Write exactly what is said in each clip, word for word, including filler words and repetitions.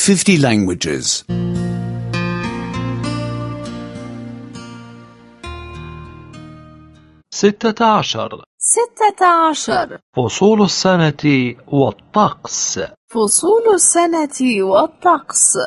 fifty languages. ستة عشر. ستة عشر. فصول السنة والطقس. فصول السنة والطقس.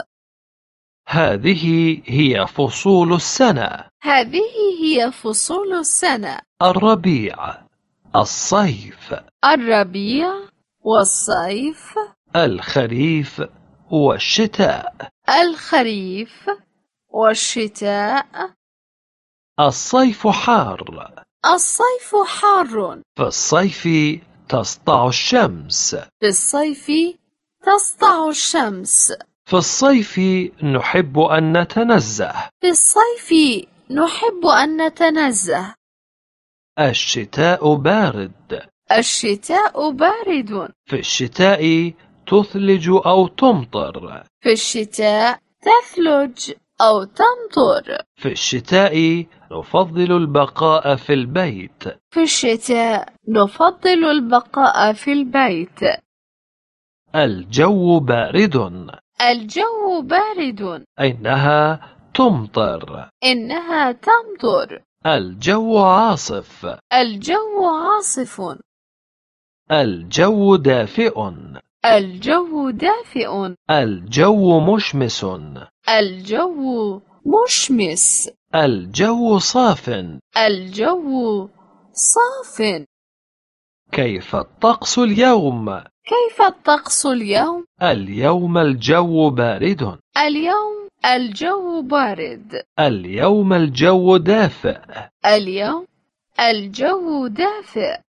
هذه هي فصول السنة. هذه هي فصول السنة: الربيع، الصيف، الربيع والصيف، الخريف والشتاء. الخريف والشتاء. الصيف حار. الصيف حار. في الصيف تسطع الشمس. في الصيف تسطع الشمس. في الصيف نحب أن نتنزه. في الصيف نحب أن نتنزه. الشتاء بارد. الشتاء بارد. في الشتاء تثلج أو تمطر. في الشتاء تثلج أو تمطر. في الشتاء نفضل البقاء في البيت. في الشتاء نفضل البقاء في البيت. الجو بارد. الجو بارد. إنها تمطر. إنها تمطر. الجو عاصف. الجو عاصف. الجو دافئ. الجو دافئ. الجو مشمس. الجو مشمس. الجو صاف. الجو صاف. كيف الطقس اليوم؟ كيف الطقس اليوم؟ اليوم الجو بارد. اليوم الجو بارد. اليوم الجو دافئ. اليوم الجو دافئ.